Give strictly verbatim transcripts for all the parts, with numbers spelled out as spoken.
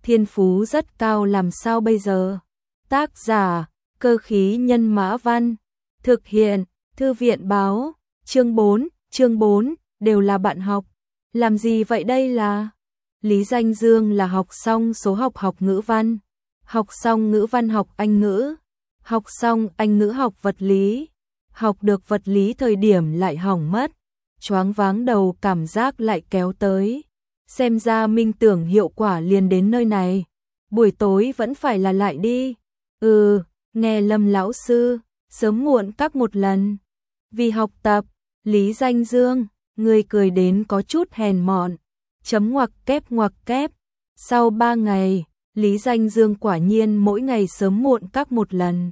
thiên phú rất cao làm sao bây giờ? Tác giả, Cơ khí nhân mã văn. Thực hiện, Thư viện báo. Chương bốn, chương bốn, đều là bạn học. Làm gì vậy đây là? Lý Danh Dương là học xong số học học ngữ văn, học xong ngữ văn học Anh ngữ, học xong Anh ngữ học vật lý, học được vật lý thời điểm lại hỏng mất, choáng váng đầu cảm giác lại kéo tới. Xem ra minh tưởng hiệu quả liền đến nơi này, buổi tối vẫn phải là lại đi. Ừ, nghe Lâm lão sư, sớm muộn các một lần. Vì học tập, Lý Danh Dương, người cười đến có chút hèn mọn. Chấm ngoặc kép ngoặc kép. Sau ba ngày, Lý Danh Dương quả nhiên mỗi ngày sớm muộn các một lần.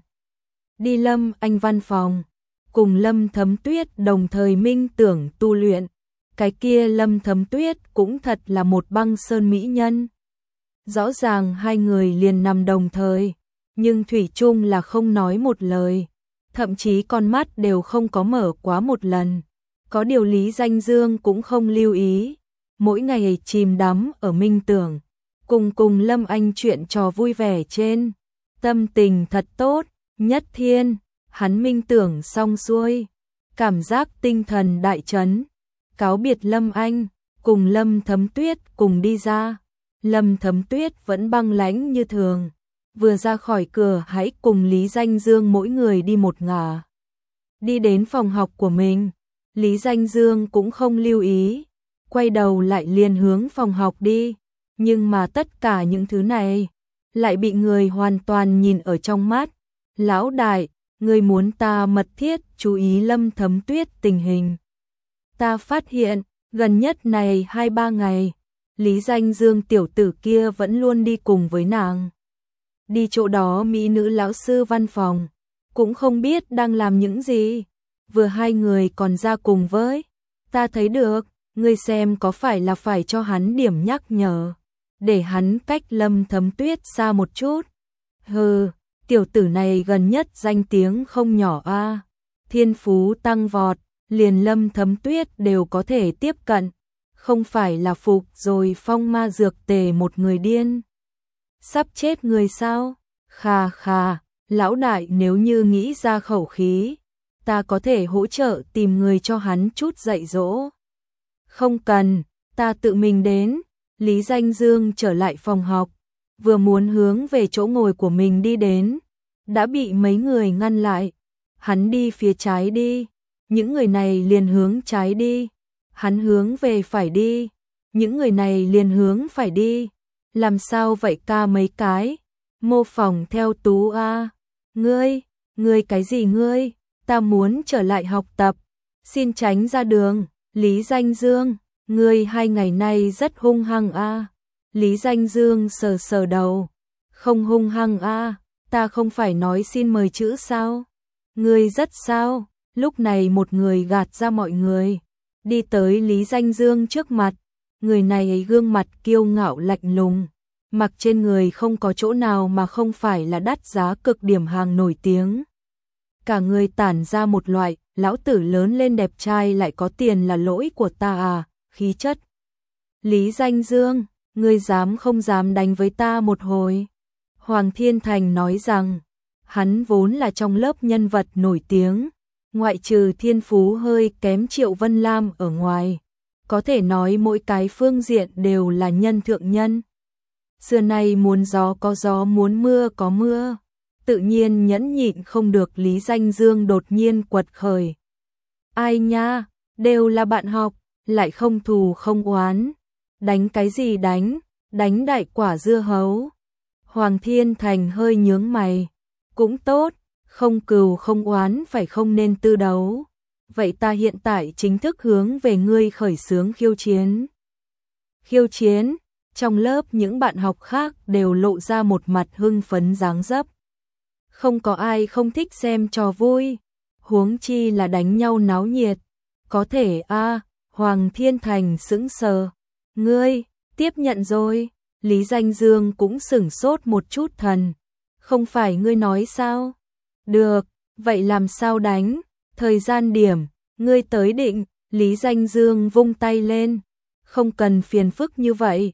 Đi Lâm Anh văn phòng, cùng Lâm Thấm Tuyết đồng thời minh tưởng tu luyện. Cái kia Lâm Thấm Tuyết cũng thật là một băng sơn mỹ nhân. Rõ ràng hai người liền nằm đồng thời, nhưng thủy chung là không nói một lời, thậm chí con mắt đều không có mở quá một lần. Có điều Lý Danh Dương cũng không lưu ý, mỗi ngày chìm đắm ở minh tưởng, cùng cùng Lâm Anh chuyện trò vui vẻ trên, tâm tình thật tốt. Nhất thiên, hắn minh tưởng xong xuôi, cảm giác tinh thần đại chấn, cáo biệt Lâm Anh, cùng Lâm Thấm Tuyết cùng đi ra. Lâm Thấm Tuyết vẫn băng lãnh như thường, vừa ra khỏi cửa hãy cùng Lý Danh Dương mỗi người đi một ngả. Đi đến phòng học của mình, Lý Danh Dương cũng không lưu ý, quay đầu lại liền hướng phòng học đi, nhưng mà tất cả những thứ này lại bị người hoàn toàn nhìn ở trong mắt. Lão đại, người muốn ta mật thiết chú ý Lâm Thấm Tuyết tình hình. Ta phát hiện, gần nhất này hai ba ngày, Lý Danh Dương tiểu tử kia vẫn luôn đi cùng với nàng. Đi chỗ đó mỹ nữ lão sư văn phòng, cũng không biết đang làm những gì. Vừa hai người còn ra cùng với, ta thấy được, ngươi xem có phải là phải cho hắn điểm nhắc nhở, để hắn cách Lâm Thấm Tuyết xa một chút. Hừ, tiểu tử này gần nhất danh tiếng không nhỏ a, thiên phú tăng vọt, liền Lâm Thấm Tuyết đều có thể tiếp cận, không phải là phục rồi phong ma dược tề một người điên. Sắp chết người sao? Khà khà, lão đại nếu như nghĩ ra khẩu khí, ta có thể hỗ trợ tìm người cho hắn chút dạy dỗ. Không cần, ta tự mình đến. Lý Danh Dương trở lại phòng học, vừa muốn hướng về chỗ ngồi của mình đi đến, đã bị mấy người ngăn lại. Hắn đi phía trái đi, những người này liền hướng trái đi. Hắn hướng về phải đi, những người này liền hướng phải đi. Làm sao vậy ca mấy cái? Mô phỏng theo Tú a. Ngươi, ngươi cái gì ngươi? Ta muốn trở lại học tập. Xin tránh ra đường. Lý Danh Dương, ngươi hai ngày nay rất hung hăng a. Lý Danh Dương sờ sờ đầu. Không hung hăng a, ta không phải nói xin mời chữ sao? Ngươi rất sao? Lúc này một người gạt ra mọi người, đi tới Lý Danh Dương trước mặt. Người này ấy gương mặt kiêu ngạo lạnh lùng, mặc trên người không có chỗ nào mà không phải là đắt giá cực điểm hàng nổi tiếng. Cả người tản ra một loại, lão tử lớn lên đẹp trai lại có tiền là lỗi của ta à, khí chất. Lý Danh Dương, ngươi dám không dám đánh với ta một hồi? Hoàng Thiên Thành nói rằng, hắn vốn là trong lớp nhân vật nổi tiếng, ngoại trừ thiên phú hơi kém Triệu Vân Lam ở ngoài, có thể nói mỗi cái phương diện đều là nhân thượng nhân. Xưa nay muốn gió có gió, muốn mưa có mưa, tự nhiên nhẫn nhịn không được Lý Danh Dương đột nhiên quật khởi. Ai nha, đều là bạn học, lại không thù không oán, đánh cái gì đánh, đánh đại quả dưa hấu. Hoàng Thiên Thành hơi nhướng mày, cũng tốt, không cừu không oán phải không nên tư đấu. Vậy ta hiện tại chính thức hướng về ngươi khởi xướng khiêu chiến. Khiêu chiến, trong lớp những bạn học khác đều lộ ra một mặt hưng phấn dáng dấp. Không có ai không thích xem trò vui, huống chi là đánh nhau náo nhiệt. Có thể a, à, Hoàng Thiên Thành sững sờ. Ngươi, tiếp nhận rồi. Lý Danh Dương cũng sửng sốt một chút thần. Không phải ngươi nói sao? Được, vậy làm sao đánh? Thời gian điểm, ngươi tới định. Lý Danh Dương vung tay lên. Không cần phiền phức như vậy.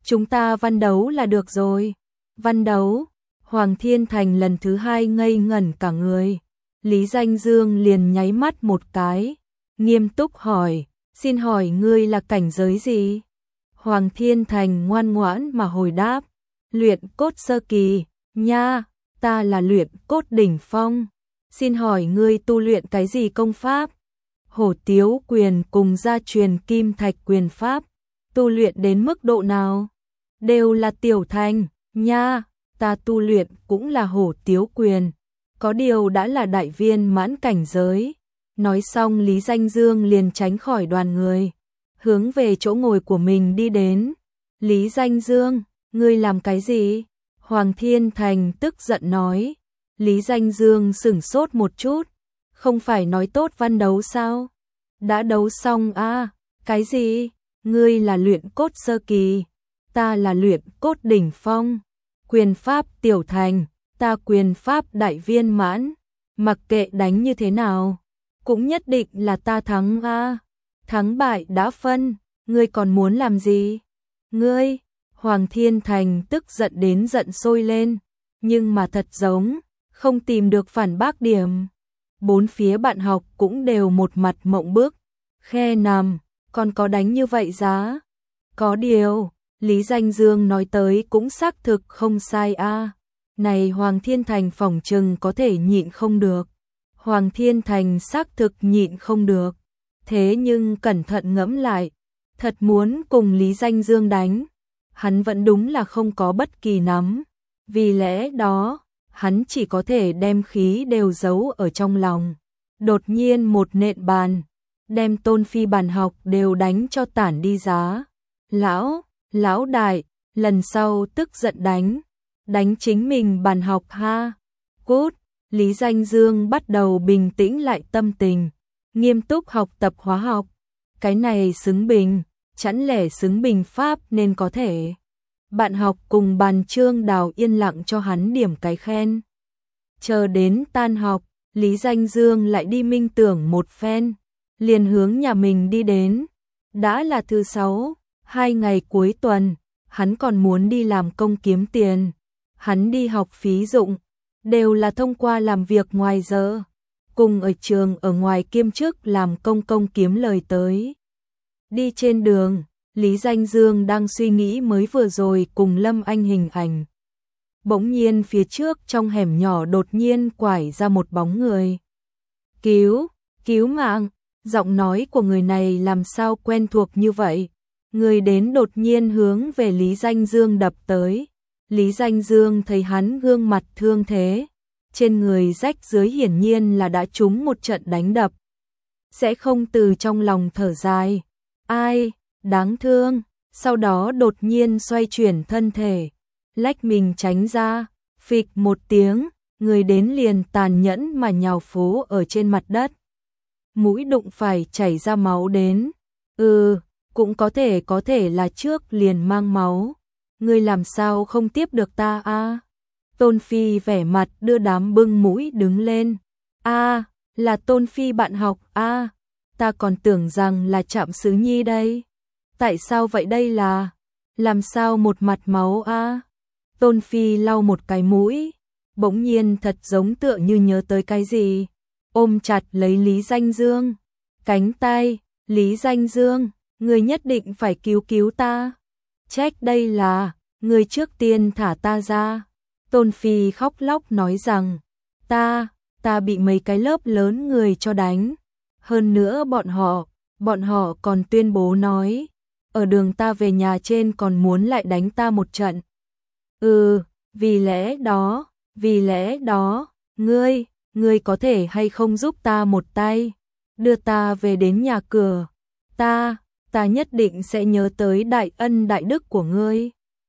chúng ta văn đấu là được rồi. Văn đấu? Hoàng Thiên Thành lần thứ hai ngây ngẩn cả người. Lý Danh Dương liền nháy mắt một cái, nghiêm túc hỏi, xin hỏi ngươi là cảnh giới gì? Hoàng Thiên Thành ngoan ngoãn mà hồi đáp, luyện cốt sơ kỳ, nha, ta là luyện cốt đỉnh phong. Xin hỏi ngươi tu luyện cái gì công pháp? Hổ Tiếu quyền cùng gia truyền Kim Thạch quyền pháp, tu luyện đến mức độ nào? Đều là tiểu thành, nha, ta tu luyện cũng là Hổ Tiếu quyền, có điều đã là đại viên mãn cảnh giới. Nói xong Lý Danh Dương liền tránh khỏi đoàn người, hướng về chỗ ngồi của mình đi đến. Lý Danh Dương, ngươi làm cái gì? Hoàng Thiên Thành tức giận nói. Lý Danh Dương sửng sốt một chút, không phải nói tốt văn đấu sao? Đã đấu xong à, cái gì? Ngươi là luyện cốt sơ kỳ, ta là luyện cốt đỉnh phong. Quyền pháp tiểu thành, ta quyền pháp đại viên mãn, mặc kệ đánh như thế nào, cũng nhất định là ta thắng a. Thắng bại đã phân, ngươi còn muốn làm gì? Ngươi, Hoàng Thiên Thành tức giận đến giận sôi lên, nhưng mà thật giống không tìm được phản bác điểm. Bốn phía bạn học cũng đều một mặt mộng bức, khe nằm, còn có đánh như vậy giá? Có điều, Lý Danh Dương nói tới cũng xác thực không sai a. Này Hoàng Thiên Thành phỏng chừng có thể nhịn không được. Hoàng Thiên Thành xác thực nhịn không được. Thế nhưng cẩn thận ngẫm lại, thật muốn cùng Lý Danh Dương đánh, hắn vẫn đúng là không có bất kỳ nắm. Vì lẽ đó, hắn chỉ có thể đem khí đều giấu ở trong lòng. Đột nhiên một nện bàn, đem Tôn Phi bàn học đều đánh cho tản đi giá. Lão, lão đại, lần sau tức giận đánh, đánh chính mình bàn học ha. Cút, Lý Danh Dương bắt đầu bình tĩnh lại tâm tình, nghiêm túc học tập hóa học. Cái này xứng bình, chẳng lẽ xứng bình pháp nên có thể. Bạn học cùng bàn Trương Đào yên lặng cho hắn điểm cái khen. Chờ đến tan học, Lý Danh Dương lại đi minh tưởng một phen, liền hướng nhà mình đi đến. Đã là thứ sáu, hai ngày cuối tuần, hắn còn muốn đi làm công kiếm tiền. Hắn đi học phí dụng, đều là thông qua làm việc ngoài giờ, cùng ở trường ở ngoài kiêm chức làm công công kiếm lời tới. Đi trên đường, Lý Danh Dương đang suy nghĩ mới vừa rồi cùng Lâm Anh hình ảnh. Bỗng nhiên phía trước trong hẻm nhỏ đột nhiên quải ra một bóng người. Cứu, cứu mạng, giọng nói của người này làm sao quen thuộc như vậy. Người đến đột nhiên hướng về Lý Danh Dương đập tới. Lý Danh Dương thấy hắn gương mặt thương thế, trên người rách dưới hiển nhiên là đã trúng một trận đánh đập. Sẽ không từ trong lòng thở dài, ai, đáng thương, sau đó đột nhiên xoay chuyển thân thể, lách mình tránh ra, phịch một tiếng, người đến liền tàn nhẫn mà nhào phố ở trên mặt đất. Mũi đụng phải chảy ra máu đến, ừ, cũng có thể có thể là trước liền mang máu. Ngươi làm sao không tiếp được ta a? Tôn Phi vẻ mặt đưa đám bưng mũi đứng lên. A, là Tôn Phi bạn học a, ta còn tưởng rằng là Trạm Sứ Nhi đây. Tại sao vậy đây là? Làm sao một mặt máu a? Tôn Phi lau một cái mũi, bỗng nhiên thật giống tựa như nhớ tới cái gì, ôm chặt lấy Lý Danh Dương, cánh tay, Lý Danh Dương, ngươi nhất định phải cứu cứu ta. Trách đây là, người trước tiên thả ta ra. Tôn Phi khóc lóc nói rằng, ta, ta bị mấy cái lớp lớn người cho đánh. Hơn nữa bọn họ, bọn họ còn tuyên bố nói, ở đường ta về nhà trên còn muốn lại đánh ta một trận. Ừ, vì lẽ đó, vì lẽ đó, ngươi, ngươi có thể hay không giúp ta một tay, đưa ta về đến nhà cửa. Ta, ta nhất định sẽ nhớ tới đại ân đại đức của ngươi.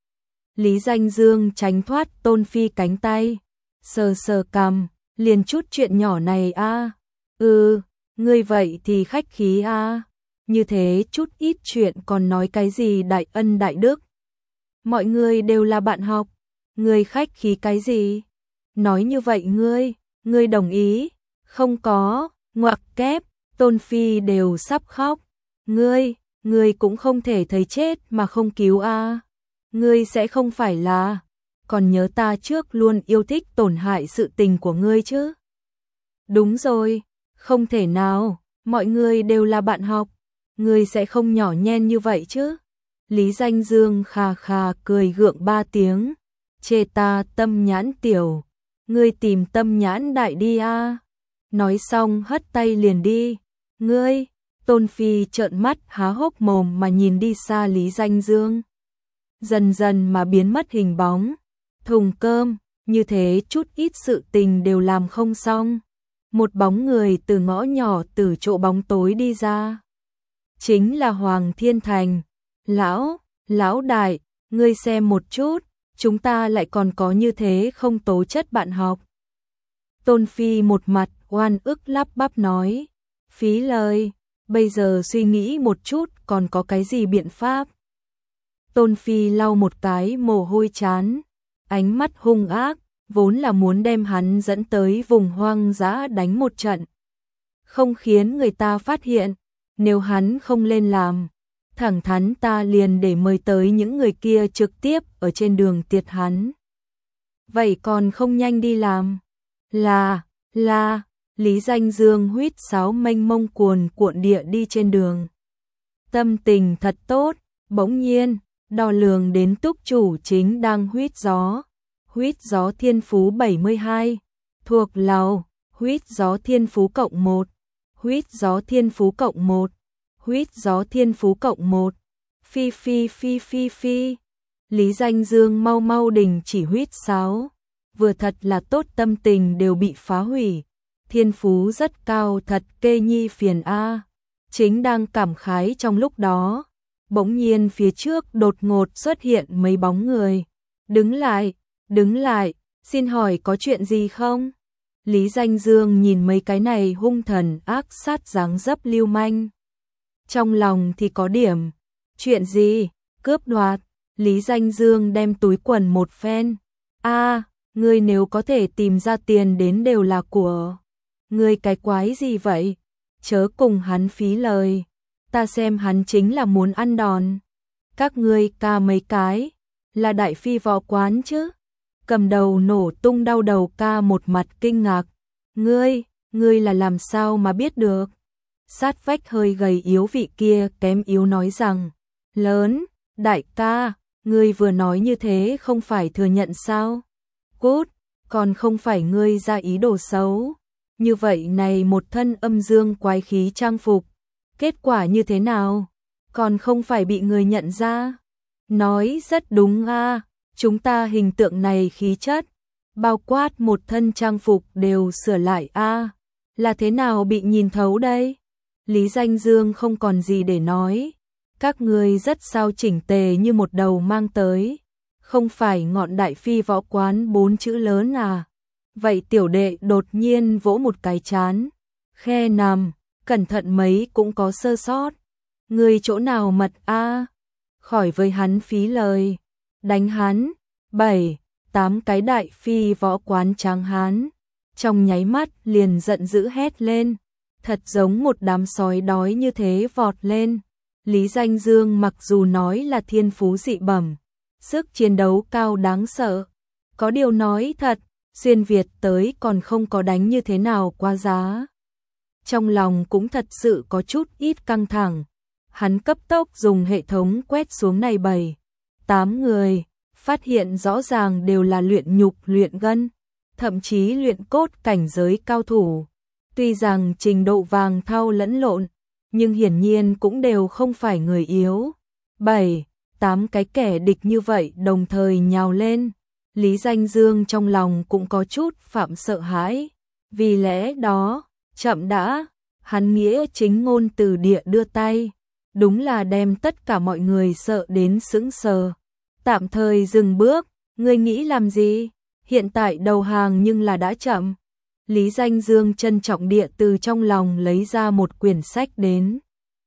Lý Danh Dương tránh thoát Tôn Phi cánh tay, sờ sờ cằm, liền chút chuyện nhỏ này a. À. Ừ, ngươi vậy thì khách khí a. À. Như thế chút ít chuyện còn nói cái gì đại ân đại đức. Mọi người đều là bạn học, ngươi khách khí cái gì? Nói như vậy ngươi, ngươi đồng ý? Không có, ngoặc kép, Tôn Phi đều sắp khóc. Ngươi, ngươi cũng không thể thấy chết mà không cứu a. À. ngươi sẽ không phải là còn nhớ ta trước luôn yêu thích tổn hại sự tình của ngươi chứ? Đúng rồi, không thể nào, mọi người đều là bạn học, ngươi sẽ không nhỏ nhen như vậy chứ? Lý Danh Dương khà khà cười gượng ba tiếng, chê ta tâm nhãn tiểu, ngươi tìm tâm nhãn đại đi a. Nói xong hất tay liền đi. Ngươi, Tôn Phi trợn mắt há hốc mồm mà nhìn đi xa Lý Danh Dương. Dần dần mà biến mất hình bóng. Thùng cơm, như thế chút ít sự tình đều làm không xong. Một bóng người từ ngõ nhỏ từ chỗ bóng tối đi ra. Chính là Hoàng Thiên Thành. Lão, lão đại, ngươi xem một chút, chúng ta lại còn có như thế không tố chất bạn học. Tôn Phi một mặt oan ức lắp bắp nói, phí lời, bây giờ suy nghĩ một chút còn có cái gì biện pháp. Tôn Phi lau một cái mồ hôi chán, ánh mắt hung ác, vốn là muốn đem hắn dẫn tới vùng hoang dã đánh một trận. Không khiến người ta phát hiện, nếu hắn không lên làm, thẳng thắn ta liền để mời tới những người kia trực tiếp ở trên đường tiệt hắn. Vậy còn không nhanh đi làm? Là, là, Lý Danh Dương huýt sáo mênh mông cuồn cuộn địa đi trên đường. Tâm tình thật tốt, bỗng nhiên, đo lường đến túc chủ chính đang huýt gió. Huýt gió thiên phú bảy mươi hai, thuộc lầu, huýt gió thiên phú cộng một, huýt gió thiên phú cộng một, huýt gió thiên phú cộng một, phi phi phi phi phi. Lý Danh Dương mau mau đình chỉ huýt sáo, vừa thật là tốt, tâm tình đều bị phá hủy, thiên phú rất cao thật kê nhi phiền a. Chính đang cảm khái trong lúc đó, bỗng nhiên phía trước đột ngột xuất hiện mấy bóng người. Đứng lại, đứng lại, xin hỏi có chuyện gì không? Lý Danh Dương nhìn mấy cái này hung thần ác sát dáng dấp lưu manh. Trong lòng thì có điểm, chuyện gì? Cướp đoạt. Lý Danh Dương đem túi quần một phen. A, ngươi nếu có thể tìm ra tiền đến đều là của ngươi, cái quái gì vậy? Chớ cùng hắn phí lời, ta xem hắn chính là muốn ăn đòn. Các ngươi ca mấy cái, là đại phi võ quán chứ? Cầm đầu nổ tung đau đầu ca một mặt kinh ngạc. Ngươi, ngươi là làm sao mà biết được? Sát vách hơi gầy yếu vị kia kém yếu nói rằng, lớn, đại ca, ngươi vừa nói như thế không phải thừa nhận sao? Cút, còn không phải ngươi ra ý đồ xấu. Như vậy này một thân âm dương quái khí trang phục, kết quả như thế nào? Còn không phải bị người nhận ra? Nói rất đúng a, chúng ta hình tượng này khí chất, bao quát một thân trang phục đều sửa lại a, là thế nào bị nhìn thấu đây? Lý Danh Dương không còn gì để nói, các ngươi rất sao chỉnh tề như một đầu mang tới, không phải ngọn đại phi võ quán bốn chữ lớn à? Vậy tiểu đệ đột nhiên vỗ một cái chán, khe nằm, cẩn thận mấy cũng có sơ sót. Ngươi chỗ nào mật a? Khỏi với hắn phí lời, đánh hắn. Bảy, tám cái đại phi võ quán tráng hán, trong nháy mắt liền giận dữ hét lên, thật giống một đám sói đói như thế vọt lên. Lý Danh Dương mặc dù nói là thiên phú dị bẩm, sức chiến đấu cao đáng sợ, có điều nói thật, xuyên Việt tới còn không có đánh như thế nào qua giá. Trong lòng cũng thật sự có chút ít căng thẳng, hắn cấp tốc dùng hệ thống quét xuống này bảy, tám người, phát hiện rõ ràng đều là luyện nhục luyện gân, thậm chí luyện cốt cảnh giới cao thủ. Tuy rằng trình độ vàng thau lẫn lộn, nhưng hiển nhiên cũng đều không phải người yếu. Bảy, tám cái kẻ địch như vậy đồng thời nhào lên, Lý Danh Dương trong lòng cũng có chút phạm sợ hãi. Vì lẽ đó, chậm đã, hắn nghĩa chính ngôn từ địa đưa tay, đúng là đem tất cả mọi người sợ đến sững sờ. Tạm thời dừng bước, ngươi nghĩ làm gì? Hiện tại đầu hàng nhưng là đã chậm. Lý Danh Dương trân trọng địa từ trong lòng lấy ra một quyển sách đến.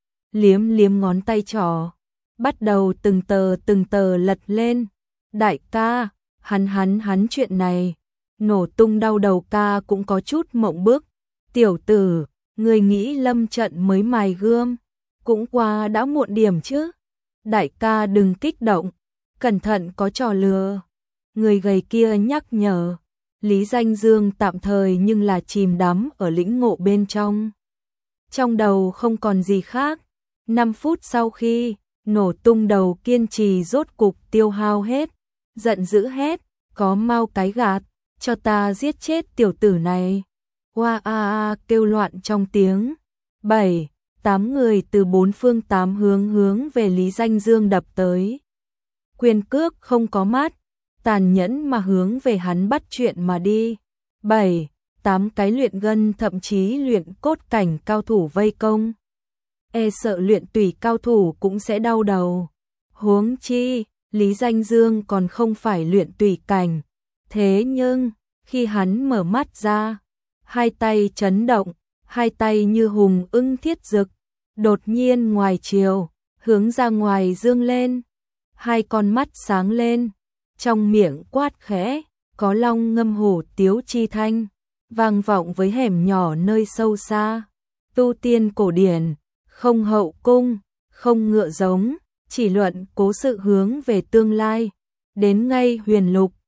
Liếm liếm ngón tay trỏ, bắt đầu từng tờ từng tờ lật lên. Đại ca, hắn hắn hắn chuyện này, nổ tung đau đầu ca cũng có chút mộng bức. Tiểu tử, ngươi nghĩ lâm trận mới mài gươm, cũng qua đã muộn điểm chứ. Đại ca đừng kích động, cẩn thận có trò lừa. Người gầy kia nhắc nhở. Lý Danh Dương tạm thời nhưng là chìm đắm ở lĩnh ngộ bên trong. Trong đầu không còn gì khác. Năm phút sau khi nổ tung đầu kiên trì rốt cục tiêu hao hết, giận dữ hét, có mau cái gạt, cho ta giết chết tiểu tử này. Hoa a a kêu loạn trong tiếng. Bảy, tám người từ bốn phương tám hướng hướng về Lý Danh Dương đập tới. Quyền cước không có mắt, tàn nhẫn mà hướng về hắn bắt chuyện mà đi. Bảy, tám cái luyện gân thậm chí luyện cốt cảnh cao thủ vây công. E sợ luyện tủy cao thủ cũng sẽ đau đầu. Huống chi, Lý Danh Dương còn không phải luyện tủy cảnh. Thế nhưng, khi hắn mở mắt ra, hai tay chấn động, hai tay như hùng ưng thiết dực, đột nhiên ngoài chiều, hướng ra ngoài dương lên. Hai con mắt sáng lên, trong miệng quát khẽ, có long ngâm hổ tiếu chi thanh, vang vọng với hẻm nhỏ nơi sâu xa. Tu tiên cổ điển, không hậu cung, không ngựa giống, chỉ luận cố sự hướng về tương lai. Đến ngay huyền lục,